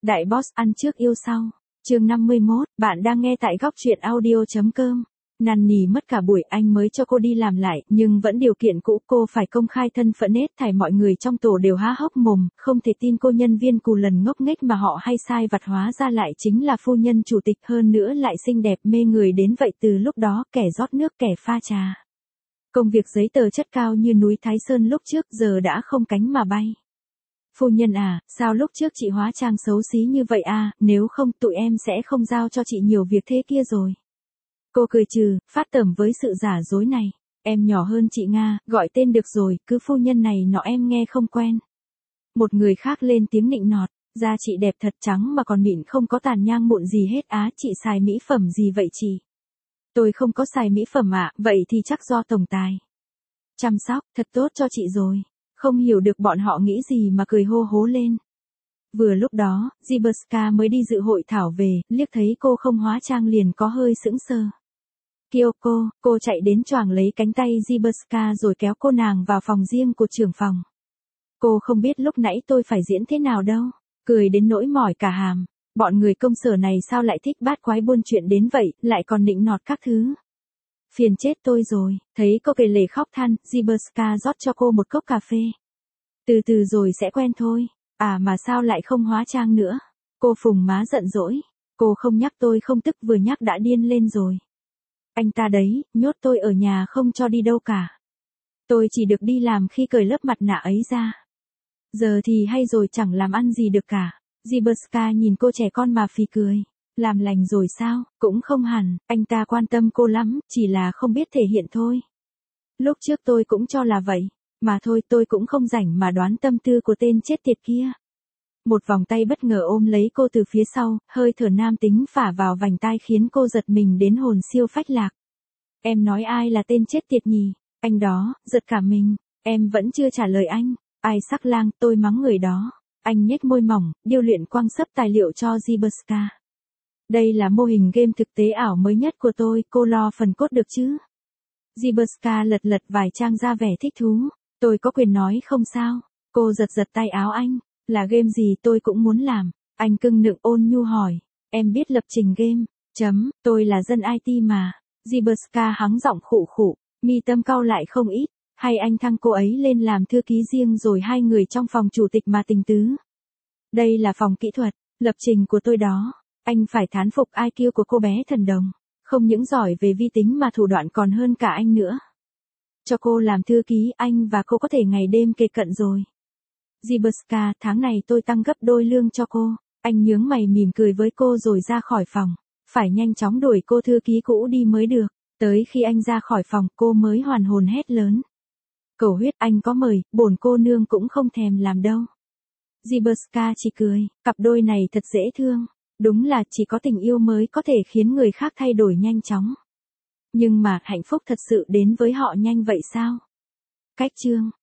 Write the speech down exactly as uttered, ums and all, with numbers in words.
Đại boss ăn trước yêu sau. Chương năm mươi mốt, bạn đang nghe tại góc truyện audio chấm com. Năn nỉ mất cả buổi anh mới cho cô đi làm lại, nhưng vẫn điều kiện cũ, cô phải công khai thân phận hết thảy, mọi người trong tổ đều há hốc mồm, không thể tin cô nhân viên cù lần ngốc nghếch mà họ hay sai vặt hóa ra lại chính là phu nhân chủ tịch, hơn nữa lại xinh đẹp mê người đến vậy. Từ lúc đó kẻ rót nước kẻ pha trà. Công việc giấy tờ chất cao như núi Thái Sơn lúc trước giờ đã không cánh mà bay. Phu nhân à, sao lúc trước chị hóa trang xấu xí như vậy à, nếu không tụi em sẽ không giao cho chị nhiều việc thế kia rồi. Cô cười trừ, phát tởm với sự giả dối này. Em nhỏ hơn chị Nga, gọi tên được rồi, cứ phu nhân này nọ em nghe không quen. Một người khác lên tiếng nịnh nọt, da chị đẹp thật, trắng mà còn mịn, không có tàn nhang mụn gì hết á, chị xài mỹ phẩm gì vậy chị? Tôi không có xài mỹ phẩm ạ, à, vậy thì chắc do tổng tài chăm sóc, thật tốt cho chị rồi. Không hiểu được bọn họ nghĩ gì mà cười hô hố lên. Vừa lúc đó, Ziberska mới đi dự hội thảo về, liếc thấy cô không hóa trang liền có hơi sững sờ. Kyoko, cô chạy đến choàng lấy cánh tay Ziberska rồi kéo cô nàng vào phòng riêng của trưởng phòng. Cô không biết lúc nãy tôi phải diễn thế nào đâu, cười đến nỗi mỏi cả hàm. Bọn người công sở này sao lại thích bát quái buôn chuyện đến vậy, lại còn nịnh nọt các thứ. Phiền chết tôi rồi, thấy cô kể lể khóc than, Ziberska rót cho cô một cốc cà phê. Từ từ rồi sẽ quen thôi. À mà sao lại không hóa trang nữa? Cô phùng má giận dỗi. Cô không nhắc tôi không tức, vừa nhắc đã điên lên rồi. Anh ta đấy, nhốt tôi ở nhà không cho đi đâu cả. Tôi chỉ được đi làm khi cởi lớp mặt nạ ấy ra. Giờ thì hay rồi, chẳng làm ăn gì được cả. Ziberska nhìn cô trẻ con mà phì cười. Làm lành rồi sao? Cũng không hẳn, anh ta quan tâm cô lắm, chỉ là không biết thể hiện thôi. Lúc trước tôi cũng cho là vậy. Mà thôi, tôi cũng không rảnh mà đoán tâm tư của tên chết tiệt kia. Một vòng tay bất ngờ ôm lấy cô từ phía sau, hơi thở nam tính phả vào vành tai khiến cô giật mình đến hồn siêu phách lạc. Em nói ai là tên chết tiệt nhỉ? Anh đó, giật cả mình. Em vẫn chưa trả lời anh. Ai sắc lang, tôi mắng người đó. Anh nhếch môi mỏng, điêu luyện quăng sấp tài liệu cho Ziberska. Đây là mô hình game thực tế ảo mới nhất của tôi, cô lo phần cốt được chứ? Ziberska lật lật vài trang ra vẻ thích thú. Tôi có quyền nói không sao? Cô giật giật tay áo anh. Là game gì tôi cũng muốn làm. Anh cưng nựng ôn nhu hỏi. Em biết lập trình game. Chấm, tôi là dân i tê mà. Ziberska hắng giọng khụ khụ, mi tâm cau lại không ít. Hay anh thăng cô ấy lên làm thư ký riêng rồi hai người trong phòng chủ tịch mà tình tứ. Đây là phòng kỹ thuật, lập trình của tôi đó. Anh phải thán phục i kiu của cô bé thần đồng. Không những giỏi về vi tính mà thủ đoạn còn hơn cả anh nữa. Cho cô làm thư ký, anh và cô có thể ngày đêm kề cận rồi. Ziberska, tháng này tôi tăng gấp đôi lương cho cô. Anh nhướng mày mỉm cười với cô rồi ra khỏi phòng. Phải nhanh chóng đuổi cô thư ký cũ đi mới được. Tới khi anh ra khỏi phòng, cô mới hoàn hồn hét lớn. Cầu huyết, anh có mời, bổn cô nương cũng không thèm làm đâu. Ziberska chỉ cười, cặp đôi này thật dễ thương. Đúng là chỉ có tình yêu mới có thể khiến người khác thay đổi nhanh chóng. Nhưng mà hạnh phúc thật sự đến với họ nhanh vậy sao? Cách chương